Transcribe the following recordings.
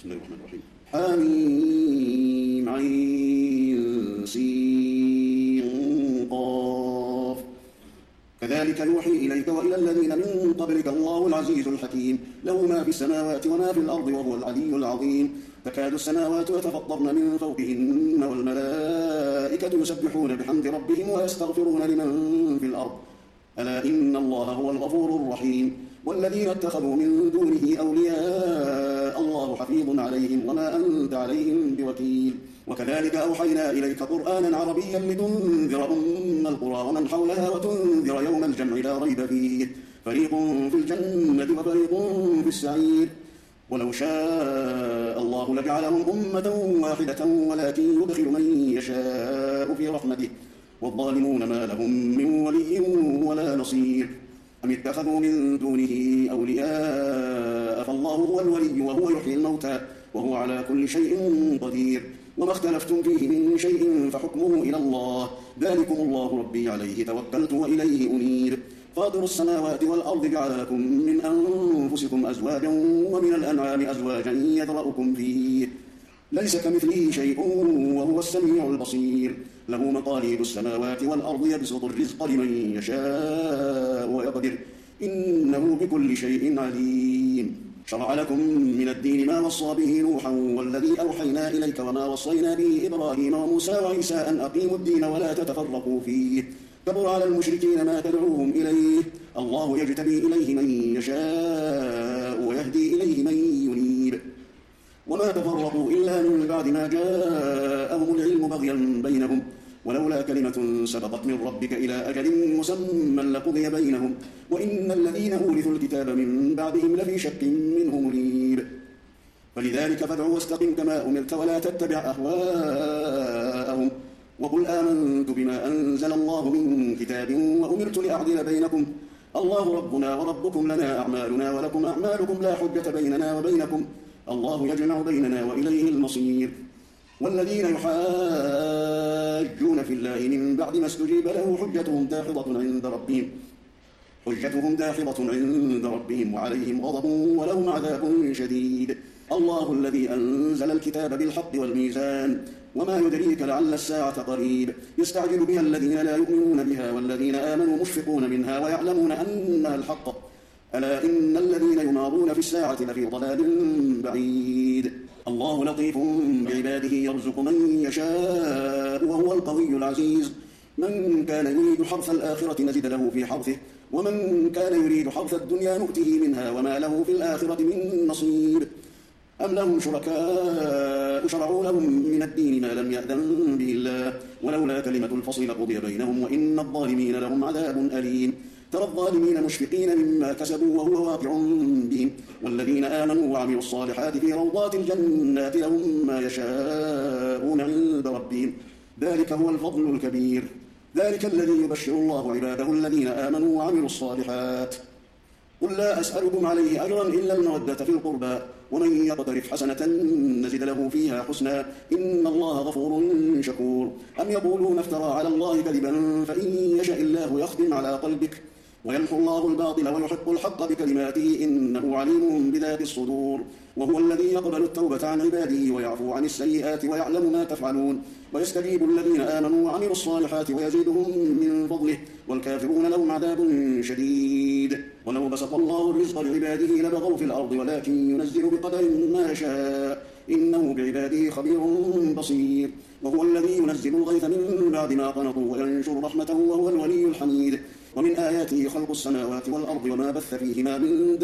بسم الله الرحمن الرحيم. حميم عين سين قاف كذلك يوحي إليك وإلى الذين من قبلك الله العزيز الحكيم له ما في السماوات وما في الأرض وهو العلي العظيم تكاد السماوات يتفطرن من فوقهن والملائكة يسبحون بحمد ربهم ويستغفرون لمن في الأرض ألا إن الله هو الغفور الرحيم والذين اتخذوا من دونه أولياء الله حفيظ عليهم وما أنت عليهم بوكيل وكذلك أوحينا إليك قرآنا عربيا لتنذر أم القرى ومن حولها وتنذر يوم الجمع لا ريب فيه فريق في الجنة وفريق في السعير ولو شاء الله لجعلهم أمة واحدة ولكن يدخل من يشاء في رحمته والظالمون ما لهم من ولي ولا نصير أم اتخذوا من دونه أولياء فالله هو الولي وهو يحيي الموتى وهو على كل شيء قدير وما اختلفتم فيه من شيء فحكمه إلى الله ذلكم الله ربي عليه توكلت وإليه أنيب فاطر السماوات والأرض جعل لكم من أنفسكم أزواجا ومن الأنعام أزواجا يذرأكم فيه ليس كمثله شيء وهو السميع البصير له مقاليد السماوات والأرض يبسط الرزق لمن يشاء ويقدر إنه بكل شيء عليم شرع لكم من الدين ما وصى به نوحا والذي أوحينا إليك وما وصينا به إبراهيم وموسى وعيسى أن أقيموا الدين ولا تتفرقوا فيه كبر على المشركين ما تدعوهم إليه الله يجتبي إليه من يشاء ويهدي إليه من ينيب وما تفرقوا إلا من بعد ما جاءهم العلم بغيا بينهم ولولا كلمة سبقت من ربك إلى أجل مسمى لقضي بينهم وإن الذين أورثوا الكتاب من بعدهم لفي شك منه مريب فلذلك فادع واستقم كما أمرت ولا تتبع أهواءهم وقل آمنت بما أنزل الله من كتاب وأمرت لأعدل بينكم الله ربنا وربكم لنا أعمالنا ولكم أعمالكم لا حجة بيننا وبينكم الله يجمع بيننا وإليه المصير والذين يحاجون في الله من بعد ما استجيب له حجتهم داحضة عند ربهم وعليهم غضب ولهم عذاب شديد الله الذي أنزل الكتاب بالحق والميزان وما يدريك لعل الساعة قريب يستعجل بها الذين لا يؤمنون بها والذين آمنوا مشفقون منها ويعلمون أنها الحق ألا إن الذين يمارون في الساعة لفي ضلال بعيد الله لطيف بعباده يرزق من يشاء وهو القوي العزيز من كان يريد حرث الآخرة نزد له في حرثه ومن كان يريد حرث الدنيا نؤته منها وما له في الآخرة من نصيب أم لهم شركاء شرعوا لهم من الدين ما لم يأذن به الله ولولا كلمة الفصل لقضي بينهم وإن الظالمين لهم عذاب أليم ترى الظالمين مشفقين مما كسبوا وهو واقع بهم والذين آمنوا وعملوا الصالحات في روضات الجنات لهم ما يشاءون عند ربهم ذلك هو الفضل الكبير ذلك الذي يبشر الله عباده الذين آمنوا وعملوا الصالحات قل لا أسألكم عليه أجرا إلا المودة في القربى ومن يقترف حسنة نزد له فيها حسنا إن الله غفور شكور أم يقولون افترى على الله كذبا فإن يشاء الله يختم على قلبك ويمحو الله الباطل ويحق الحق بكلماته إنه عليم بذات الصدور وهو الذي يقبل التوبة عن عباده ويعفو عن السيئات ويعلم ما تفعلون ويستجيب الذين آمنوا وعملوا الصالحات ويزيدهم من فضله والكافرون لهم عذاب شديد ولو بسط الله الرزق لعباده لبغوا في الأرض ولكن ينزل بقدر ما يشاء إنه بعباده خبير بصير وهو الذي ينزل الغيث من بعد ما قنطوا وينشر رحمته وهو الولي الحميد ومن آياته خلق السماوات والأرض وما بث فيهما من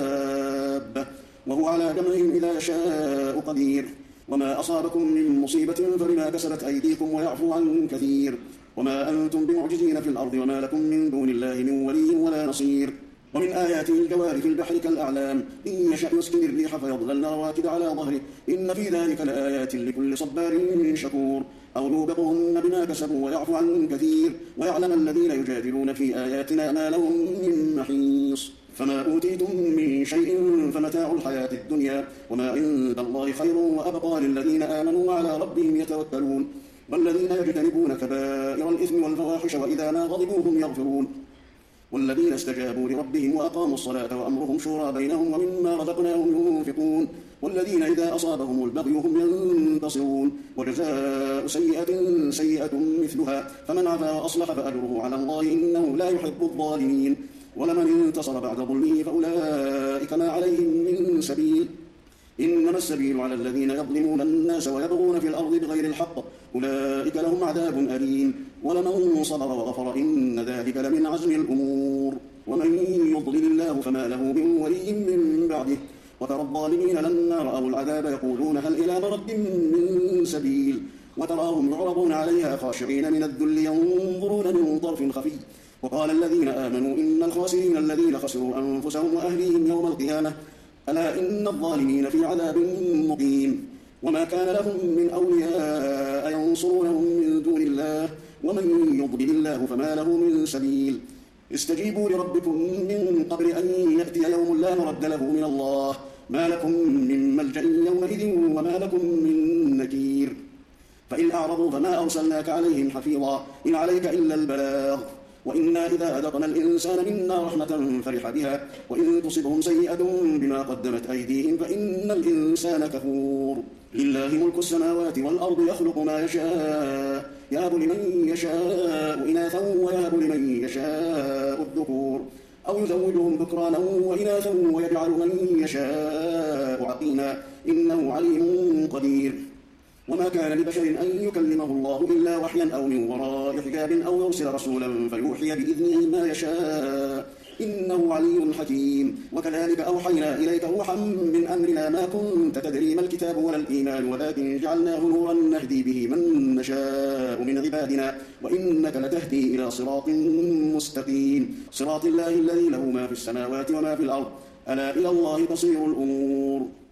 دابة وهو على جمعهم إذا شاء قدير وما أصابكم من مصيبة فبما كسبت أيديكم ويعفو عن كثير وما أنتم بمعجزين في الأرض وما لكم من دون الله من ولي ولا نصير ومن آياته الجوار في البحر كالأعلام إن يشأ يسكن الريح فيظللن رواكد على ظهره إن في ذلك لآيات لكل صبار شكور أو يوبقهن بما كسبوا ويعفو عن كثير ويعلم الذين يجادلون في آياتنا ما لهم من محيص فما أوتيتم من شيء فمتاع الحياة الدنيا وما عند الله خير وأبقى للذين آمنوا وعلى ربهم يتوكلون والذين يجتنبون كبائر الإثم والفواحش وإذا ما غضبوا هم يغفرون والذين استجابوا لربهم وأقاموا الصلاة وأمرهم شورى بينهم ومما رزقناهم ينفقون والذين إذا أصابهم البغي هم ينتصرون وجزاء سيئة سيئة مثلها فمن عفا وأصلح فأجره على الله إنه لا يحب الظالمين ولمن انتصر بعد ظلمه فأولئك ما عليهم من سبيل إنما السبيل على الذين يظلمون الناس ويبغون في الأرض بغير الحق أولئك لهم عذاب أليم ولمن صبر وغفر إن ذلك لمن عزم الأمور ومن يضلل الله فما له من ولي من بعده وترى الظالمين لما رأوا العذاب يقولون هل إلى مرد من سبيل وتراهم يعرضون عليها خاشعين من الذل ينظرون من طرف خفي وقال الذين آمنوا إن الخاسرين الذين خسروا أنفسهم وأهليهم يوم القيامة ألا إن الظالمين في عذاب مقيم وما كان لهم من أولياء ينصرونهم من دون الله ومن يضلل الله فما له من سبيل استجيبوا لربكم من قبل أن يأتي يوم لا مرد له من الله ما لكم من ملجأ يومئذ وما لكم من نكير فإن أعرضوا فما أرسلناك عليهم حفيظا إن عليك إلا البلاغ وإنا إذا أذقنا الإنسان منا رحمة فرح بها وإن تصبهم سيئة بما قدمت أيديهم فإن الإنسان كفور لله ملك السماوات والأرض يخلق ما يشاء يهب لمن يشاء إناثا ويهب لمن يشاء الذكور أو يزوجهم ذكرانا وإناثا ويجعل من يشاء عقيما إنه عليم قدير وما كان لبشر أن يكلمه الله إلا وحيا أو من وراء حجاب أو يرسل رسولا فيوحي بإذنه ما يشاء إنه علي حكيم وكذلك أوحينا إليك روحا من أمرنا ما كنت تدري ما الكتاب ولا الإيمان ولكن جعلناه نورا نهدي به من نشاء من عبادنا وإنك لتهدي إلى صراط مستقيم صراط الله الذي له ما في السماوات وما في الأرض ألا إلى الله تصير الأمور